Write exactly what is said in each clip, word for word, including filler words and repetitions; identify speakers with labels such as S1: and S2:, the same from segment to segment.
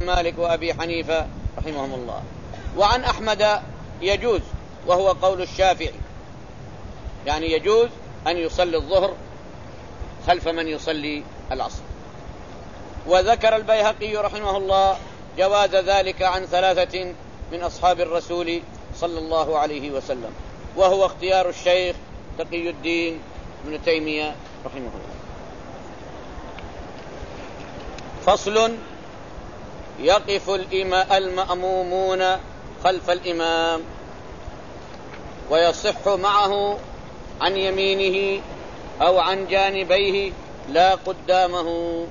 S1: مالك وأبي حنيفة رحمهم الله. وعن أحمد يجوز، وهو قول الشافعي، يعني يجوز أن يصلي الظهر خلف من يصلي العصر. وذكر البيهقي رحمه الله جواز ذلك عن ثلاثة من أصحاب الرسول صلى الله عليه وسلم، وهو اختيار الشيخ تقي الدين ابن تيمية رحمه الله. فصل: يقف المأمومون خلف الإمام ويصح معه عن يمينه أو عن جانبيه لا قدامه.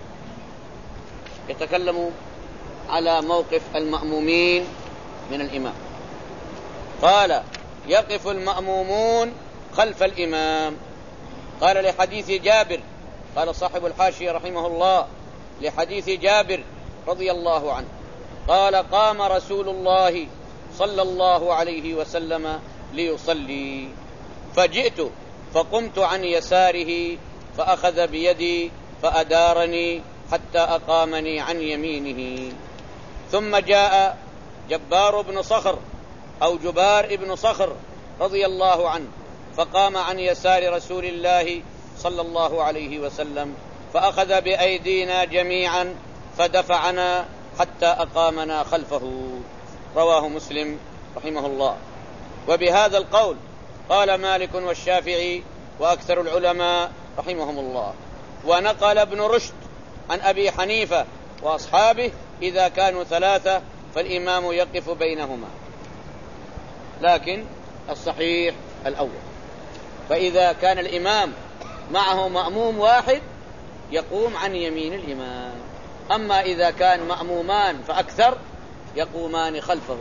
S1: يتكلم على موقف المأمومين من الإمام. قال: يقف المأمومون خلف الإمام. قال لحديث جابر، قال صاحب الحاشية رحمه الله لحديث جابر رضي الله عنه قال: قام رسول الله صلى الله عليه وسلم ليصلي، فجئت فقمت عن يساره فأخذ بيدي فأدارني حتى أقامني عن يمينه. ثم جاء جبار بن صخر أو جبار بن صخر رضي الله عنه فقام عن يسار رسول الله صلى الله عليه وسلم فأخذ بأيدينا جميعا فدفعنا حتى أقامنا خلفه. رواه مسلم رحمه الله. وبهذا القول قال مالك والشافعي وأكثر العلماء رحمهم الله. ونقل ابن رشد عن أبي حنيفة وأصحابه إذا كانوا ثلاثة فالإمام يقف بينهما، لكن الصحيح الأول. فإذا كان الإمام معه مأموم واحد يقوم عن يمين الإمام، أما إذا كان مأمومان فأكثر يقومان خلفه.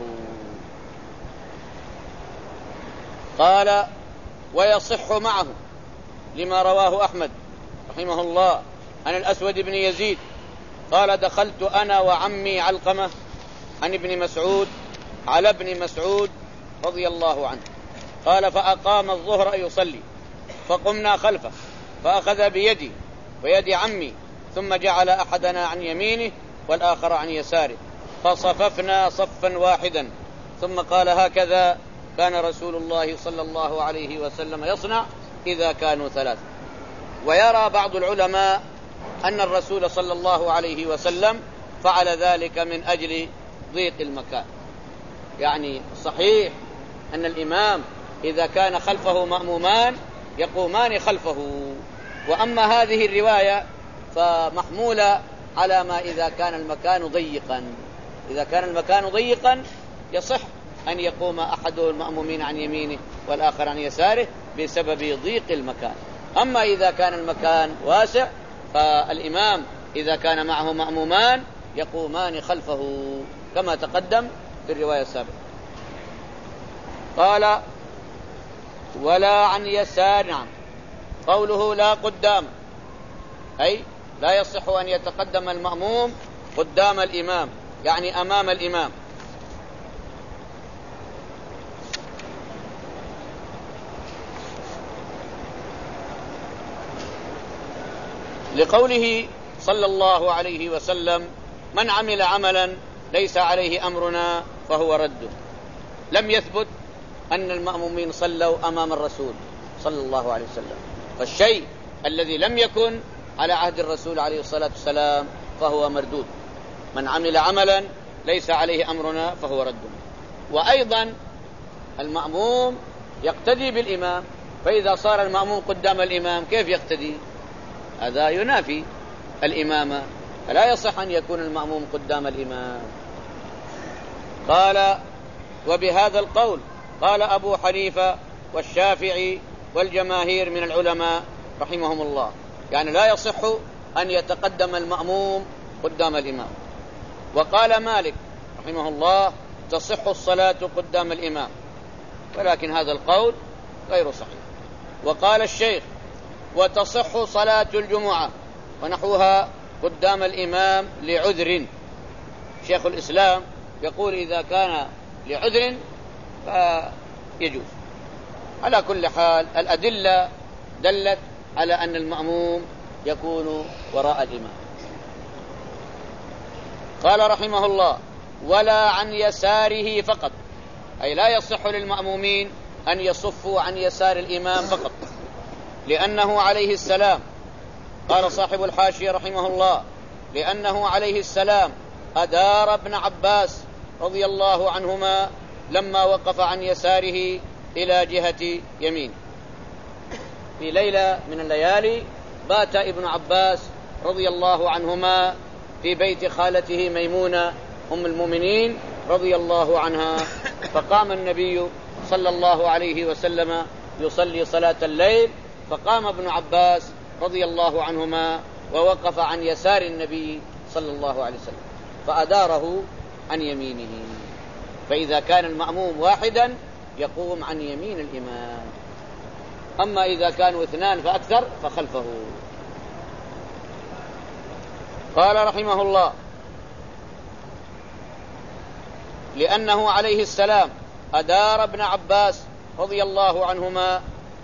S1: قال: ويصح معه، لما رواه أحمد رحمه الله عن الأسود بن يزيد قال: دخلت أنا وعمي علقمة عن ابن مسعود على ابن مسعود رضي الله عنه قال: فأقام الظهر يصلي فقمنا خلفه فأخذ بيدي ويد عمي ثم جعل أحدنا عن يمينه والآخر عن يساره فصففنا صفا واحدا، ثم قال: هكذا كان رسول الله صلى الله عليه وسلم يصنع إذا كانوا ثلاثة. ويرى بعض العلماء أن الرسول صلى الله عليه وسلم فعل ذلك من أجل ضيق المكان، يعني صحيح أن الإمام إذا كان خلفه مأمومان يقومان خلفه، وأما هذه الرواية فمحمولة على ما إذا كان المكان ضيقا. إذا كان المكان ضيقا يصح أن يقوم أحد المأمومين عن يمينه والآخر عن يساره بسبب ضيق المكان. أما إذا كان المكان واسع فالإمام إذا كان معه مأمومان يقومان خلفه كما تقدم في الرواية السابقة. قال: ولا عن يسار. نعم، قوله لا قدام أي لا يصح أن يتقدم المأموم قدام الإمام، يعني أمام الإمام. لقوله صلى الله عليه وسلم: من عمل عملا ليس عليه أمرنا فهو رد. لم يثبت أن المأمومين صلوا أمام الرسول صلى الله عليه وسلم، فالشيء الذي لم يكن على عهد الرسول عليه الصلاة والسلام فهو مردود. من عمل عملا ليس عليه أمرنا فهو رد. وأيضا المأموم يقتدي بالإمام، فإذا صار المأموم قدام الإمام كيف يقتدي؟ هذا ينافي الإمامة، فلا يصح أن يكون المأموم قدام الإمام. قال: وبهذا القول قال أبو حنيفة والشافعي والجماهير من العلماء رحمهم الله، يعني لا يصح أن يتقدم المأموم قدام الإمام. وقال مالك رحمه الله: تصح الصلاة قدام الإمام، ولكن هذا القول غير صحيح. وقال الشيخ: وتصح صلاة الجمعة ونحوها قدام الإمام لعذر. شيخ الإسلام يقول إذا كان لعذر فيجوز. على كل حال الأدلة دلت على أن المأموم يكون وراء الإمام. قال رحمه الله: ولا عن يساره فقط، أي لا يصح للمأمومين أن يصفوا عن يسار الإمام فقط، لأنه عليه السلام، قال صاحب الحاشية رحمه الله: لأنه عليه السلام أدار ابن عباس رضي الله عنهما لما وقف عن يساره إلى جهة يمين. في ليلة من الليالي بات ابن عباس رضي الله عنهما في بيت خالته ميمونة أم المؤمنين رضي الله عنها، فقام النبي صلى الله عليه وسلم يصلي صلاة الليل، فقام ابن عباس رضي الله عنهما ووقف عن يسار النبي صلى الله عليه وسلم فأداره عن يمينه. فإذا كان المأموم واحدا يقوم عن يمين الإمام، أما إذا كانوا اثنان فأكثر فخلفه. قال رحمه الله: لأنه عليه السلام أدار ابن عباس رضي الله عنهما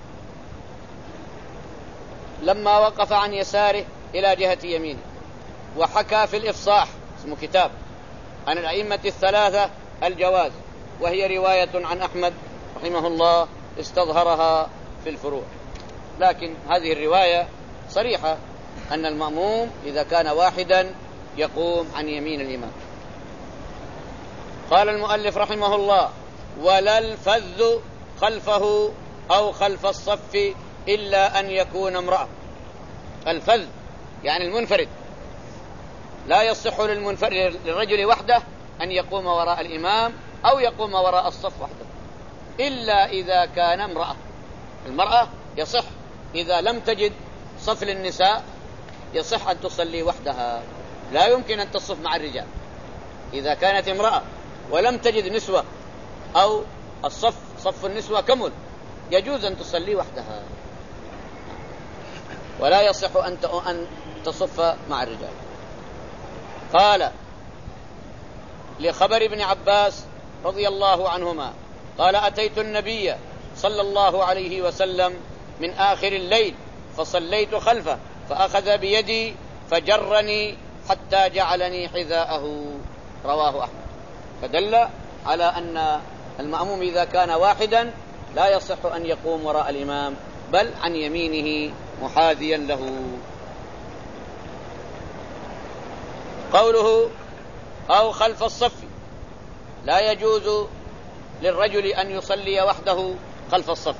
S1: لما وقف عن يساره إلى جهة يمينه. وحكى في الإفصاح، اسمه كتاب، عن الأئمة الثلاثة الجواز، وهي رواية عن أحمد رحمه الله استظهرها في الفروع، لكن هذه الرواية صريحة أن المأموم إذا كان واحدا يقوم عن يمين الإمام. قال المؤلف رحمه الله: ولا الفذ خلفه أو خلف الصف إلا أن يكون امرأة. الفذ يعني المنفرد، لا يصح للمنفرد للرجل وحده أن يقوم وراء الإمام أو يقوم وراء الصف وحده، إلا إذا كان امرأة. المرأة يصح إذا لم تجد صف للنساء، يصح أن تصلي وحدها، لا يمكن أن تصف مع الرجال. إذا كانت امرأة ولم تجد نسوة أو الصف صف النسوة كمل، يجوز أن تصلي وحدها، ولا يصح أن تصف مع الرجال. قال لخبر ابن عباس رضي الله عنهما قال: أتيت النبي صلى الله عليه وسلم من آخر الليل فصليت خلفه فأخذ بيدي فجرني حتى جعلني حذاءه. رواه أحمد. فدل على أن المأموم إذا كان واحدا لا يصح أن يقوم وراء الإمام، بل عن يمينه محاذيا له. قوله أو خلف الصف: لا يجوز للرجل أن يصلي وحده خلف الصف.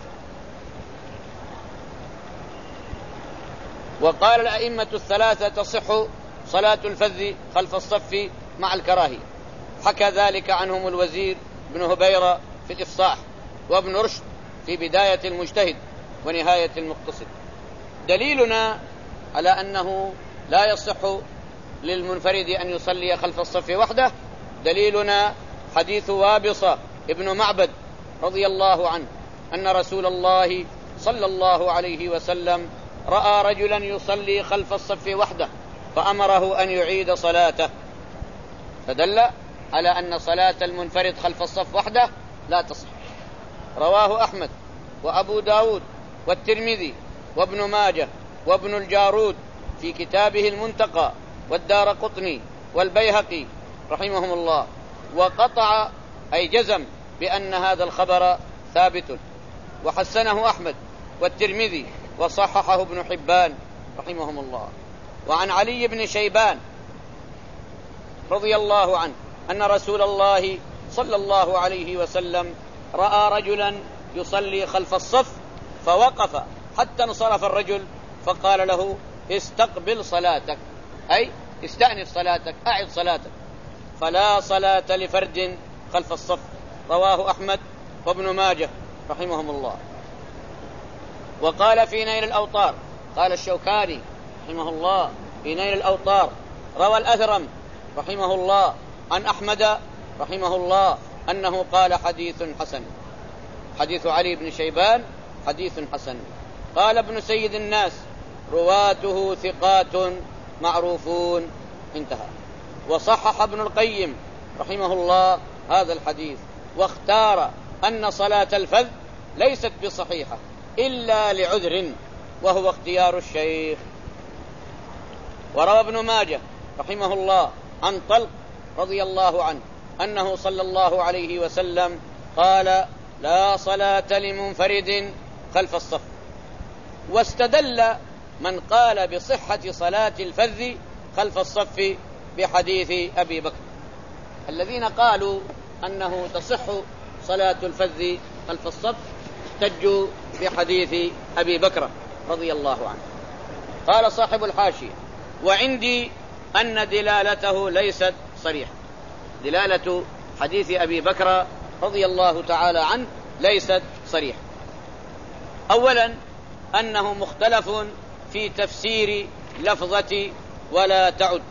S1: وقال الأئمة الثلاثة تصح صلاة الفذ خلف الصف مع الكراهية. حكى ذلك عنهم الوزير بن هبيرة في الإفصاح، وابن رشد في بداية المجتهد ونهاية المقتصد. دليلنا على أنه لا يصح للمنفرد أن يصلي خلف الصف وحده، دليلنا حديث وابصة ابن معبد رضي الله عنه أن رسول الله صلى الله عليه وسلم رأى رجلا يصلي خلف الصف وحده فأمره أن يعيد صلاته، فدل على أن صلاة المنفرد خلف الصف وحده لا تصح. رواه أحمد وأبو داود والترمذي وابن ماجه وابن الجارود في كتابه المنتقى والدارقطني والبيهقي رحمهم الله، وقطع أي جزم بأن هذا الخبر ثابت، وحسنه أحمد والترمذي وصححه ابن حبان رحمهم الله. وعن علي بن شيبان رضي الله عنه أن رسول الله صلى الله عليه وسلم رأى رجلا يصلي خلف الصف فوقف حتى انصرف الرجل فقال له: استقبل صلاتك، أي استأنف صلاتك، أعد صلاتك، فلا صلاة لفرد خلف الصف. رواه أحمد وابن ماجه رحمهم الله. وقال في نيل الأوطار، قال الشوكاني رحمه الله في نيل الأوطار: روى الأثرم رحمه الله عن أحمد رحمه الله أنه قال: حديث حسن. حديث علي بن شيبان حديث حسن. قال ابن سيد الناس: رواته ثقات معروفون. انتهى. وصحح ابن القيم رحمه الله هذا الحديث، واختار أن صلاة الفذ ليست بصحيحة إلا لعذر، وهو اختيار الشيخ. وروى ابن ماجه رحمه الله عن طلق رضي الله عنه أنه صلى الله عليه وسلم قال: لا صلاة لمنفرد خلف الصف. واستدل من قال بصحة صلاة الفذ خلف الصف بحديث أبي بكر. الذين قالوا أنه تصح صلاة الفذ خلف الصف احتجوا بحديث أبي بكر رضي الله عنه. قال صاحب الحاشية: وعندي أن دلالته ليست صريحة. دلالة حديث أبي بكر رضي الله تعالى عنه ليست صريحة. أولا أنه مختلف في تفسير لفظة ولا تعد.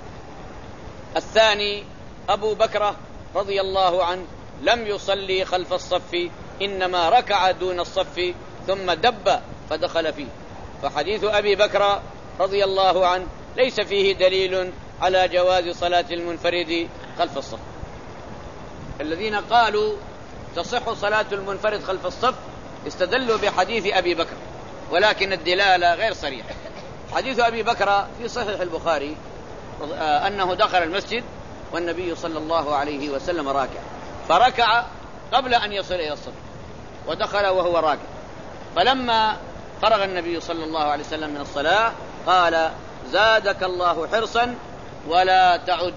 S1: الثاني أبو بكر رضي الله عنه لم يصلي خلف الصف، إنما ركع دون الصف ثم دب فدخل فيه. فحديث أبي بكر رضي الله عنه ليس فيه دليل على جواز صلاة المنفرد خلف الصف. الذين قالوا تصح صلاة المنفرد خلف الصف استدلوا بحديث أبي بكر، ولكن الدلالة غير صريحة. حديث أبي بكر في صحيح البخاري أنه دخل المسجد والنبي صلى الله عليه وسلم راكع، فركع قبل أن يصل إلى الصف ودخل وهو راكع. فلما فرغ النبي صلى الله عليه وسلم من الصلاة قال: زادك الله حرصا ولا تعد.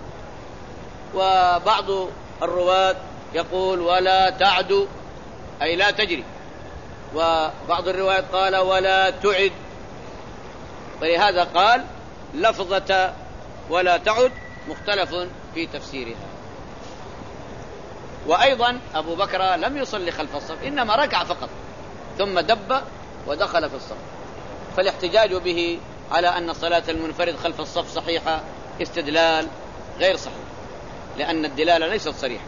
S1: وبعض الرواة يقول: ولا تعد، أي لا تجري. وبعض الروايات قال: ولا تعد. ولهذا قال: لفظة ولا تعد مختلف في تفسيرها. وأيضا أبو بكر لم يصلي خلف الصف، إنما ركع فقط ثم دب ودخل في الصف. فالاحتجاج به على أن صلاة المنفرد خلف الصف صحيحة استدلال غير صحيح، لأن الدلالة ليست صريحة.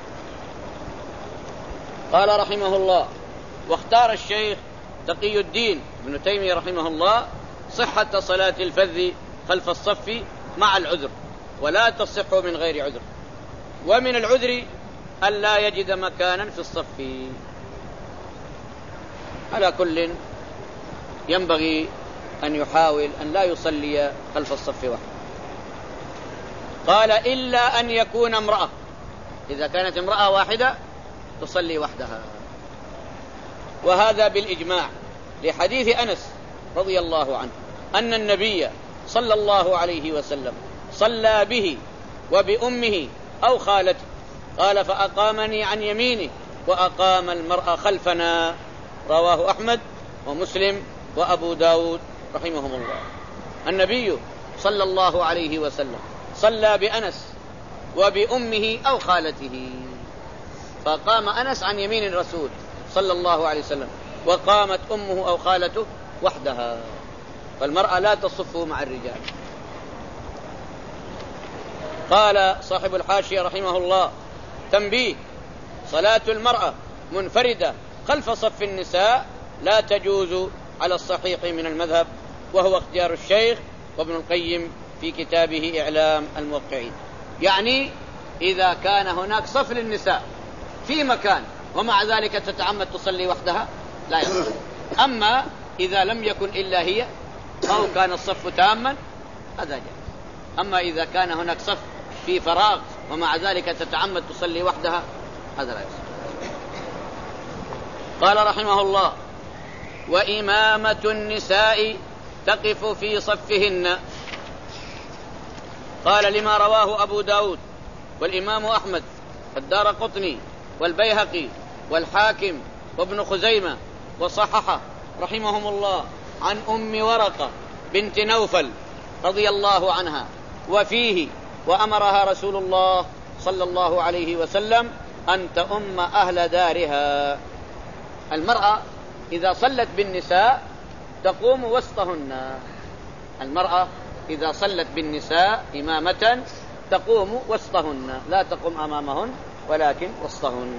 S1: قال رحمه الله: واختار الشيخ تقي الدين ابن تيمية رحمه الله صحة صلاة الفذ خلف الصف مع العذر، ولا تصح من غير عذر. ومن العذر ألا يجد مكانا في الصف. على كل ينبغي أن يحاول أن لا يصلي خلف الصف وحده. قال: إلا أن يكون امرأة. إذا كانت امرأة واحدة تصلي وحدها، وهذا بالإجماع لحديث أنس رضي الله عنه أن النبي صلى الله عليه وسلم صلى به وبأمه أو خالته، قال: فأقامني عن يمينه وأقام المرأة خلفنا. رواه أحمد ومسلم وأبو داود رحمهم الله. النبي صلى الله عليه وسلم صلى بأنس وبأمه أو خالته، فقام أنس عن يمين الرسول صلى الله عليه وسلم، وقامت أمه أو خالته وحدها. فالمرأة لا تصف مع الرجال. قال صاحب الحاشية رحمه الله: تنبيه: صلاة المرأة منفردة خلف صف النساء لا تجوز على الصحيح من المذهب، وهو اختيار الشيخ وابن القيم في كتابه إعلام الموقعين. يعني إذا كان هناك صف للنساء في مكان ومع ذلك تتعمد تصلي وحدها لا يصح. أما إذا لم يكن إلا هي أو كان الصف تاما هذا جائز. أما إذا كان هناك صف في فراغ ومع ذلك تتعمد تصلي وحدها هذا لا يصح. قال رحمه الله: وإمامة النساء تقف في صفهن. قال: لما رواه أبو داود والإمام أحمد والدارقطني والبيهقي والحاكم وابن خزيمة وصححه رحمهم الله عن أم ورقة بنت نوفل رضي الله عنها، وفيه: وأمرها رسول الله صلى الله عليه وسلم أن تؤم أهل دارها. المرأة إذا صلت بالنساء تقوم وسطهن. المرأة إذا صلت بالنساء إمامة تقوم وسطهن، لا تقوم أمامهن ولكن وسطهن.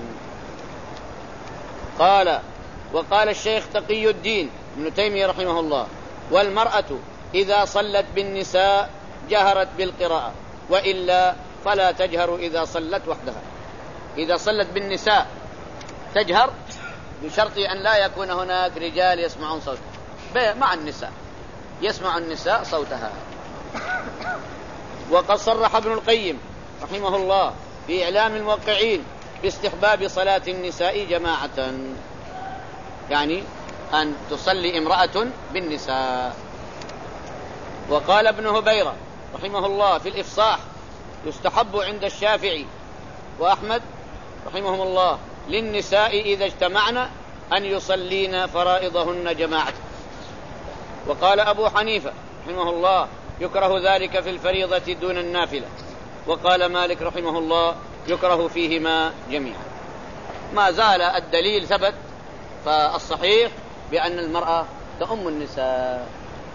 S1: قال: وقال الشيخ تقي الدين ابن تيمية رحمه الله: والمرأة إذا صلت بالنساء جهرت بالقراءة، وإلا فلا تجهر إذا صلت وحدها. إذا صلت بالنساء تجهر بشرط أن لا يكون هناك رجال يسمعون صوتها، مع النساء يسمع النساء صوتها. وقد صرح ابن القيم رحمه الله في إعلام الموقعين باستحباب صلاة النساء جماعة، يعني أن تصلي امرأة بالنساء. وقال ابن هبيرة رحمه الله في الإفصاح: يستحب عند الشافعي وأحمد رحمهم الله للنساء إذا اجتمعن أن يصلين فرائضهن جماعة. وقال أبو حنيفة رحمه الله: يكره ذلك في الفريضة دون النافلة. وقال مالك رحمه الله: يكره فيهما جميعا. ما زال الدليل ثبت، فالصحيح بأن المرأة تؤم النساء.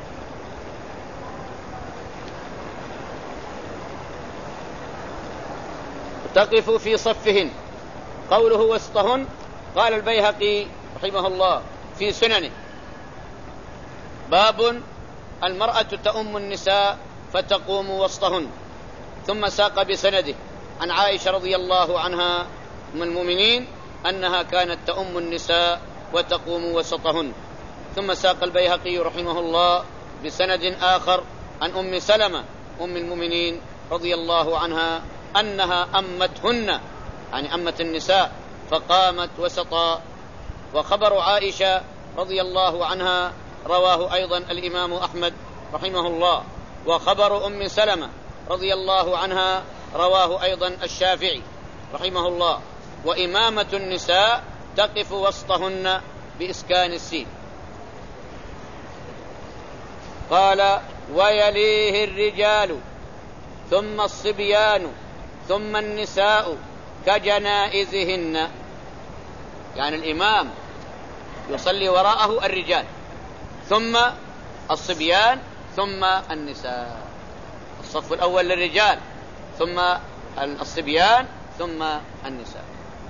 S1: تقف في صفهن. قوله وسطهن، قال البيهقي رحمه الله في سننه: باب المرأة تؤم النساء فتقوم وسطهن. ثم ساق بسنده عن عائشة رضي الله عنها أم المؤمنين أنها كانت تؤم النساء وتقوم وسطهن. ثم ساق البيهقي رحمه الله بسند آخر عن أم سلمة أم المؤمنين رضي الله عنها أنها أمتهن، يعني أمت النساء فقامت وسطا. وخبر عائشة رضي الله عنها رواه أيضا الإمام أحمد رحمه الله. وخبر أم سلمة رضي الله عنها رواه أيضا الشافعي رحمه الله. وإمامة النساء تقف وسطهن بإسكان السين. قال: ويليه الرجال ثم الصبيان ثم النساء كجنائزهن، يعني الإمام يصلي وراءه الرجال ثم الصبيان ثم النساء. الصف الأول للرجال ثم الصبيان ثم النساء.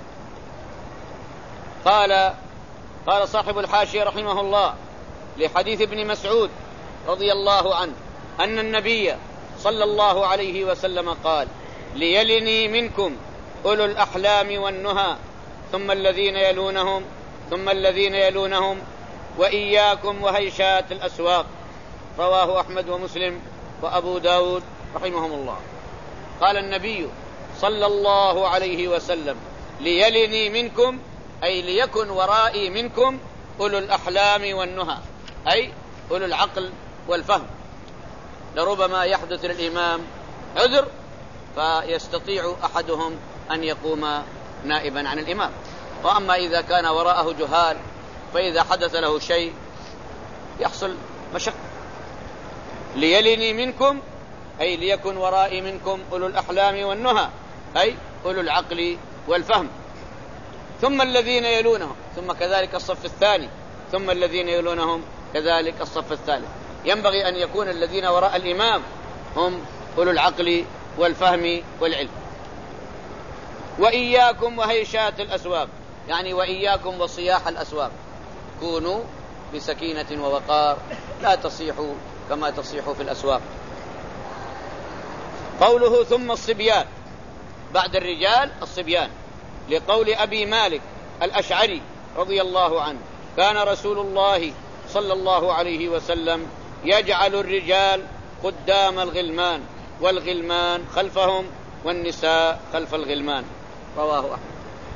S1: قال قال صاحب الحاشية رحمه الله لحديث ابن مسعود رضي الله عنه أن النبي صلى الله عليه وسلم قال: ليلني منكم أولو الأحلام والنهى ثم الذين يلونهم ثم الذين يلونهم وإياكم وهيشات الأسواق. رواه أحمد ومسلم وأبو داود رحمهم الله. قال النبي صلى الله عليه وسلم: ليلني منكم، أي ليكن ورائي منكم أولو الأحلام والنهى، أي أولو العقل والفهم. لربما يحدث للإمام عذر فيستطيع أحدهم أن يقوم نائبا عن الإمام. وأما إذا كان وراءه جهال فإذا حدث له شيء يحصل مشقة. ليلني منكم أي ليكن ورائي منكم أولو الأحلام والنهى، أي أولو العقل والفهم. ثم الذين يلونهم، ثم كذلك الصف الثاني، ثم الذين يلونهم كذلك الصف الثالث. ينبغي أن يكون الذين وراء الإمام هم أولو العقل والفهم والعلم. وإياكم وهيشات الأسواق، يعني وإياكم وصياح الأسواق، كونوا بسكينة ووقار لا تصيحوا كما تصيحوا في الأسواق. قوله ثم الصبيان، بعد الرجال الصبيان، لقول أبي مالك الأشعري رضي الله عنه: كان رسول الله صلى الله عليه وسلم يجعل الرجال قدام الغلمان والغلمان خلفهم والنساء خلف الغلمان. رواه أحمد.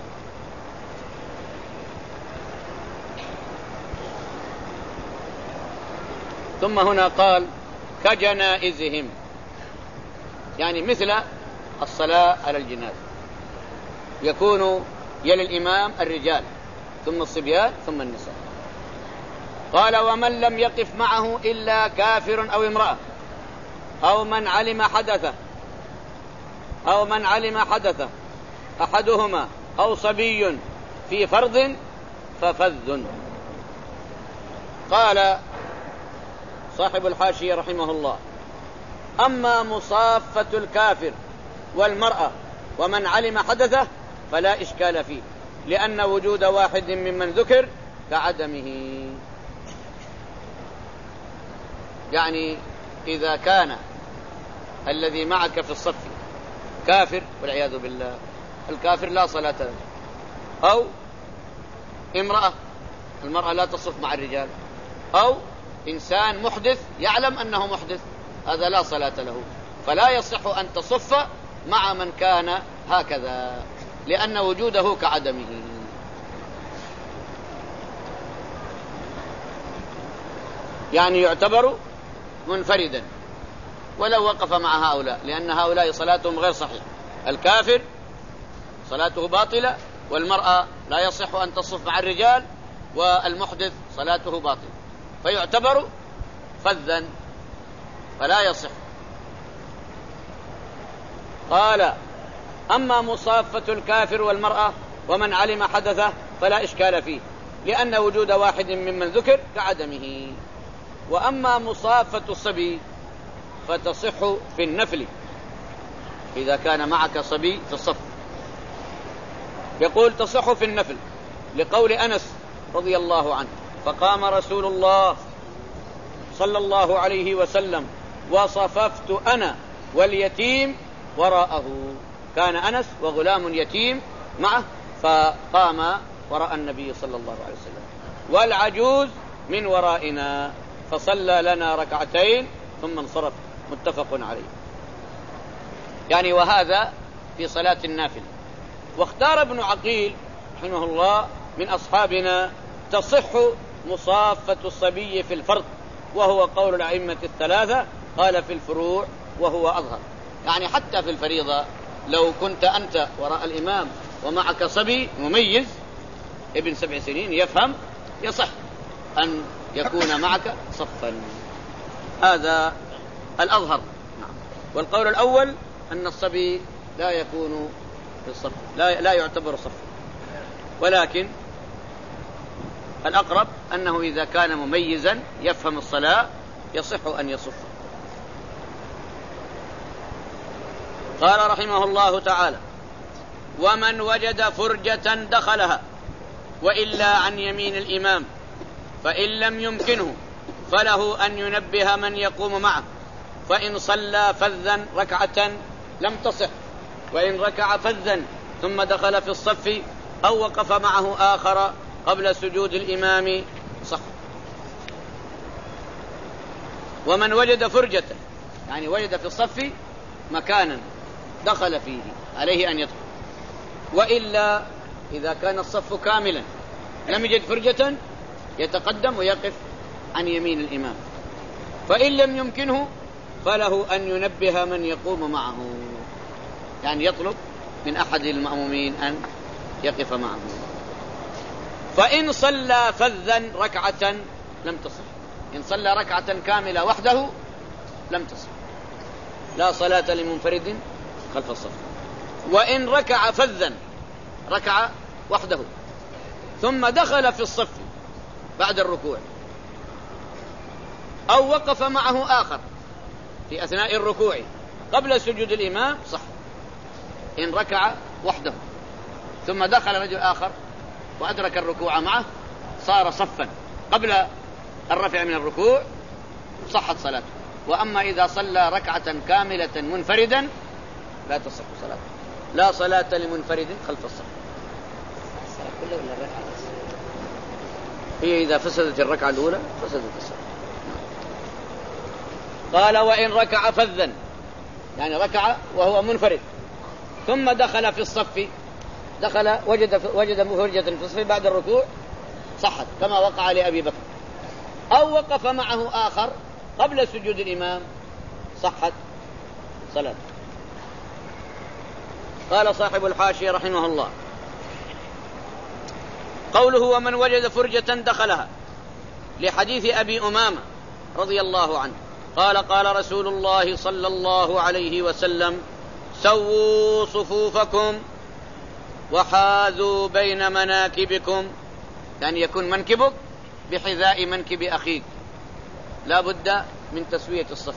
S1: ثم هنا قال: كجنائزهم، يعني مثل الصلاة على الجنازة، يكون يلي الإمام الرجال ثم الصبيان ثم النساء. قال: ومن لم يقف معه إلا كافر أو امرأة أو من علم حدثه أو من علم حدثه أحدهما أو صبي في فرض ففذ. قال صاحب الحاشية رحمه الله: أما مصافة الكافر والمرأة ومن علم حدثه فلا إشكال فيه، لأن وجود واحد ممن ذكر كعدمه. يعني إذا كان الذي معك في الصف كافر والعياذ بالله، الكافر لا صلاة له، أو امرأة، المرأة لا تصف مع الرجال، أو إنسان محدث يعلم أنه محدث، هذا لا صلاة له، فلا يصح أن تصف مع من كان هكذا، لأن وجوده كعدمه. يعني يعتبر منفردا ولو وقف مع هؤلاء، لأن هؤلاء صلاتهم غير صحيحة. الكافر صلاته باطلة، والمرأة لا يصح أن تصف مع الرجال، والمحدث صلاته باطلة، فيعتبر فذا فلا يصح. قال: أما مصافة الكافر والمرأة ومن علم حدثه فلا إشكال فيه، لأن وجود واحد ممن ذكر كعدمه. وأما مصافة الصبي فتصح في النفل إذا كان معك صبي في الصف. يقول: تصح في النفل لقول أنس رضي الله عنه: فقام رسول الله صلى الله عليه وسلم وصففت أنا واليتيم وراءه. كان أنس وغلام يتيم معه، فقام وراء النبي صلى الله عليه وسلم، والعجوز من ورائنا، فصلى لنا ركعتين ثم انصرف. متفق عليه. يعني وهذا في صلاة النافل. واختار ابن عقيل رحمه الله من أصحابنا تصح مصافة الصبي في الفرض، وهو قول الأئمة الثلاثة. قال: في الفروع وهو أظهر. يعني حتى في الفريضة لو كنت أنت وراء الإمام ومعك صبي مميز ابن سبع سنين يفهم، يصح أن يكون معك صفا. هذا الأظهر. نعم. والقول الأول أن الصبي لا يكون في الصف، لا, لا يعتبر صفا، ولكن الأقرب أنه إذا كان مميزا يفهم الصلاة يصح أن يصف. قال رحمه الله تعالى: ومن وجد فرجة دخلها وإلا عن يمين الإمام، فإن لم يمكنه فله أن ينبه من يقوم معه، فإن صلى فذا ركعة لم تصح، وإن ركع فذا ثم دخل في الصف أو وقف معه آخر قبل سجود الإمام صح. ومن وجد فرجة يعني وجد في الصف مكانا دخل فيه عليه أن يدخل، وإلا إذا كان الصف كاملا لم يجد فرجة يتقدم ويقف عن يمين الإمام، فإن لم يمكنه فله أن ينبه من يقوم معه، يعني يطلب من أحد المأمومين أن يقف معه. فإن صلى فذا ركعة لم تصح، إن صلى ركعة كاملة وحده لم تصح، لا صلاة لمنفرد خلف الصف. وإن ركع فذا ركع وحده ثم دخل في الصف بعد الركوع أو وقف معه آخر في أثناء الركوع قبل سجود الإمام صح. إن ركع وحده ثم دخل رجل آخر وأدرك الركوع معه صار صفا قبل الرفع من الركوع صحت صلاته. وأما إذا صلى ركعة كاملة منفردا لا تصح صلاته، لا صلاة لمنفرد خلف الصف. الصلاة كلها ولا الركعة بس؟ هي إذا فسدت الركعة الأولى فسدت الصلاة. قال: وإن ركع فذا يعني ركع وهو منفرد ثم دخل في الصف، دخل وجد وجد فرجة في الصف بعد الركوع صحت كما وقع لأبي بكر، أو وقف معه آخر قبل سجود الإمام صحت صلاته. قال صاحب الحاشية رحمه الله: قوله ومن وجد فرجة دخلها لحديث أبي أمامة رضي الله عنه قال: قال رسول الله صلى الله عليه وسلم: سووا صفوفكم وحاذوا بين مناكبكم، يعني يكون منكبك بحذاء منكب أخيك، لا بد من تسوية الصف.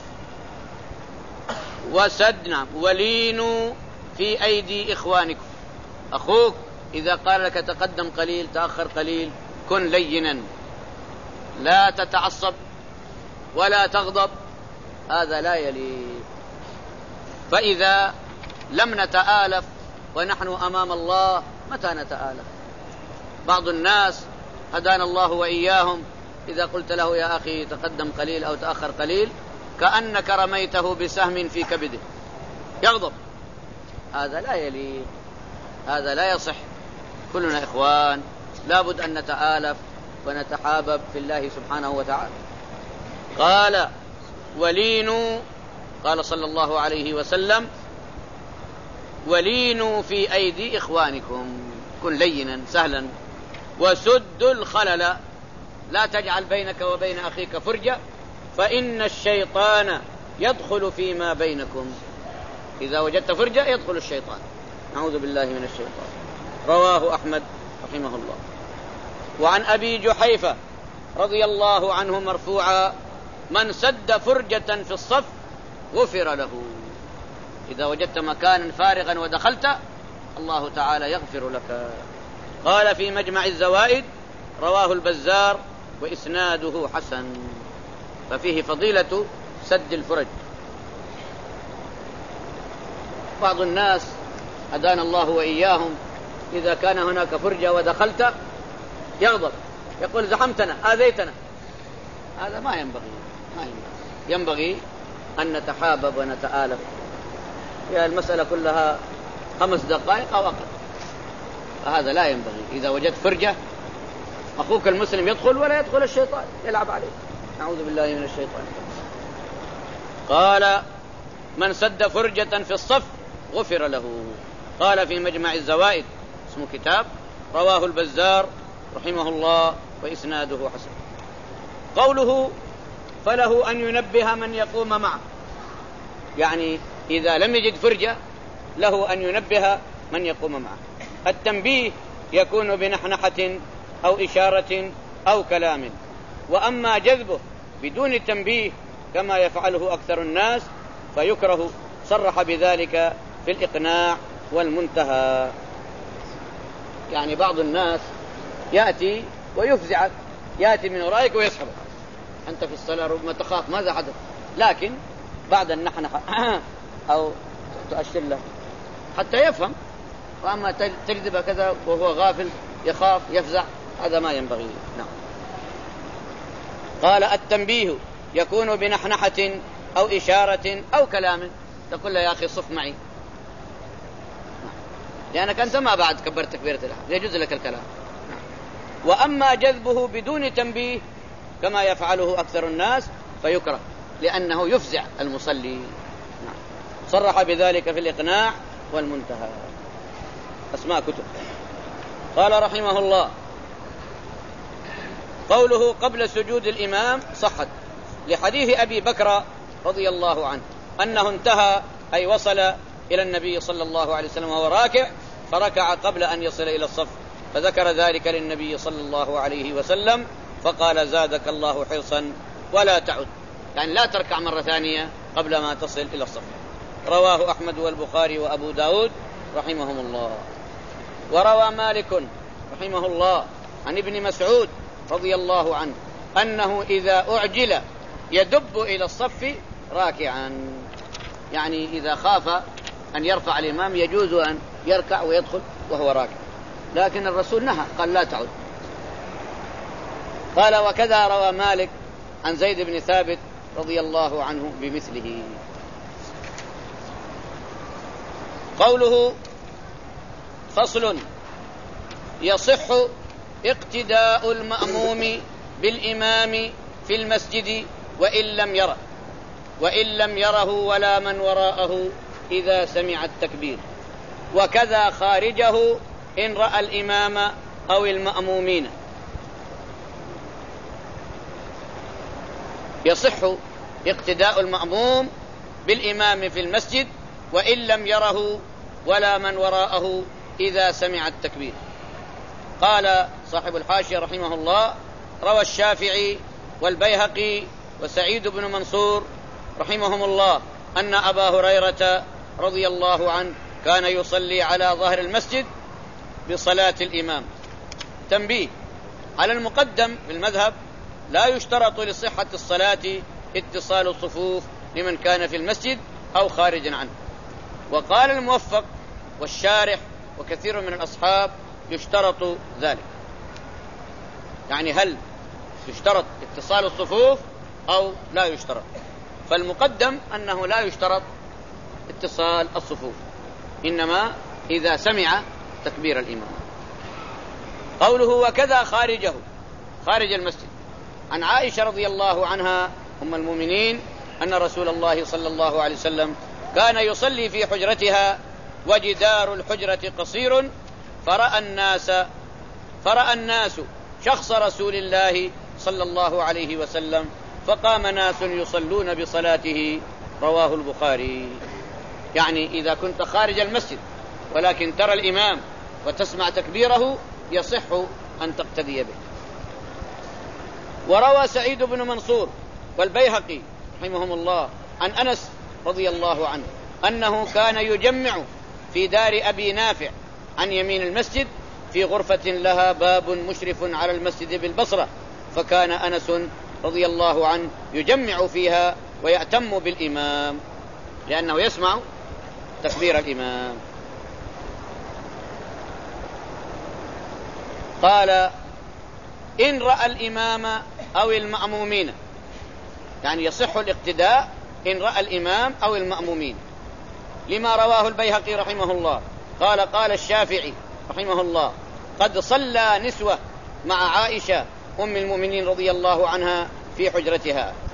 S1: وسدنا ولينوا في أيدي إخوانكم، أخوك إذا قال لك تقدم قليل تأخر قليل كن لينا، لا تتعصب ولا تغضب، هذا لا يليق. فإذا لم نتآلف ونحن أمام الله متى نتآلف؟ بعض الناس هدانا الله وإياهم إذا قلت له يا أخي تقدم قليل أو تأخر قليل كأنك رميته بسهم في كبده، يغضب هذا لا يليق، هذا لا يصح. كلنا إخوان، لابد أن نتآلف ونتحابب في الله سبحانه وتعالى. قال ولينوا، قال صلى الله عليه وسلم ولينوا في أيدي إخوانكم، كن لينا سهلا، وسدوا الخلل، لا تجعل بينك وبين أخيك فرجة، فإن الشيطان يدخل فيما بينكم. إذا وجدت فرجة يدخل الشيطان، نعوذ بالله من الشيطان. رواه أحمد رحمه الله. وعن أبي جحيفة رضي الله عنه مرفوعا: من سد فرجة في الصف غفر له. إذا وجدت مكانا فارغا ودخلت، الله تعالى يغفر لك. قال في مجمع الزوائد: رواه البزار وإسناده حسن. ففيه فضيلة سد الفرج. بعض الناس هدانا الله وإياهم إذا كان هناك فرجة ودخلت يغضب، يقول زحمتنا، آذيتنا. هذا ما ينبغي، ما ينبغي. ينبغي أن نتحابب ونتآلف. يا المسألة كلها خمس دقائق أو أقل، فهذا لا ينبغي. إذا وجدت فرجة، أخوك المسلم يدخل ولا يدخل الشيطان يلعب عليه، نعوذ بالله من الشيطان. قال: من سد فرجة في الصف غفر له. قال في مجمع الزوائد، اسمه كتاب، رواه البزار رحمه الله وإسناده حسن. قوله: فله أن ينبه من يقوم معه، يعني إذا لم يجد فرجة له أن ينبه من يقوم معه. التنبيه يكون بنحنحة أو إشارة أو كلام، وأما جذبه بدون تنبيه كما يفعله أكثر الناس فيكره، صرح بذلك في الإقناع والمنتهى. يعني بعض الناس يأتي ويفزعك، يأتي من ورائك ويسحبك، أنت في الصلاة ربما تخاف ماذا حدث، لكن بعد النحنحة أو تؤشر له حتى يفهم. وأما تجذب كذا وهو غافل يخاف يفزع، هذا ما ينبغي. نعم. قال: التنبيه يكون بنحنحة أو إشارة أو كلام، تقول له يا أخي صف معي، لأنك أنت ما بعد كبرت تكبيرة الإحرام، يجوز لك الكلام. وأما جذبه بدون تنبيه كما يفعله أكثر الناس فيكره، لأنه يفزع المصلي. نعم. صرح بذلك في الإقناع والمنتهى، أسماء كتب. قال رحمه الله: قوله قبل سجود الإمام صحت لحديث أبي بكر رضي الله عنه أنه انتهى، أي وصل إلى النبي صلى الله عليه وسلم وهو راكع، فركع قبل أن يصل إلى الصف، فذكر ذلك للنبي صلى الله عليه وسلم فقال: زادك الله حرصا ولا تعد، يعني لا تركع مرة ثانية قبل ما تصل إلى الصف. رواه أحمد والبخاري وأبو داود رحمهم الله. وروى مالك رحمه الله عن ابن مسعود رضي الله عنه أنه إذا أعجل يدب إلى الصف راكعا، يعني إذا خاف أن يرفع الإمام يجوز أن يركع ويدخل وهو راكع، لكن الرسول نهى قال لا تعد. قال: وكذا روى مالك عن زيد بن ثابت رضي الله عنه بمثله. قوله: فصل: يصح اقتداء المأموم بالإمام في المسجد وإن لم يره وإن لم يره ولا من وراءه إذا سمع التكبير، وكذا خارجه إن رأى الإمام أو المأمومين. يصح اقتداء المأموم بالإمام في المسجد وإن لم يره ولا من وراءه إذا سمع التكبير. قال صاحب الحاشية رحمه الله: روى الشافعي والبيهقي وسعيد بن منصور رحمهم الله أن أبا هريرة رضي الله عنه كان يصلي على ظهر المسجد بصلاة الإمام. تنبيه: على المقدم في المذهب لا يشترط لصحة الصلاة اتصال الصفوف لمن كان في المسجد أو خارجا عنه. وقال الموفق والشارح وكثير من الأصحاب يشترط ذلك، يعني هل يشترط اتصال الصفوف أو لا يشترط؟ فالمقدم أنه لا يشترط اتصال الصفوف، إنما إذا سمع تكبير الإمام. قوله وكذا خارجه، خارج المسجد، عن عائشة رضي الله عنها أم المؤمنين أن رسول الله صلى الله عليه وسلم كان يصلي في حجرتها وجدار الحجرة قصير، فرأى الناس فرأى الناس شخص رسول الله صلى الله عليه وسلم، فقام ناس يصلون بصلاته. رواه البخاري. يعني إذا كنت خارج المسجد ولكن ترى الإمام وتسمع تكبيره يصح أن تقتدي به. وروى سعيد بن منصور والبيهقي رحمهم الله عن أنس رضي الله عنه أنه كان يجمع في دار أبي نافع عن يمين المسجد في غرفة لها باب مشرف على المسجد بالبصرة، فكان أنس رضي الله عنه يجمع فيها ويأتم بالإمام لأنه يسمع تكبير الإمام. قال إن رأى الإمام أو المأمومين، يعني يصح الاقتداء إن رأى الإمام أو المأمومين، لما رواه البيهقي رحمه الله قال قال الشافعي رحمه الله قد صلى نسوة مع عائشة أم المؤمنين رضي الله عنها في حجرتها،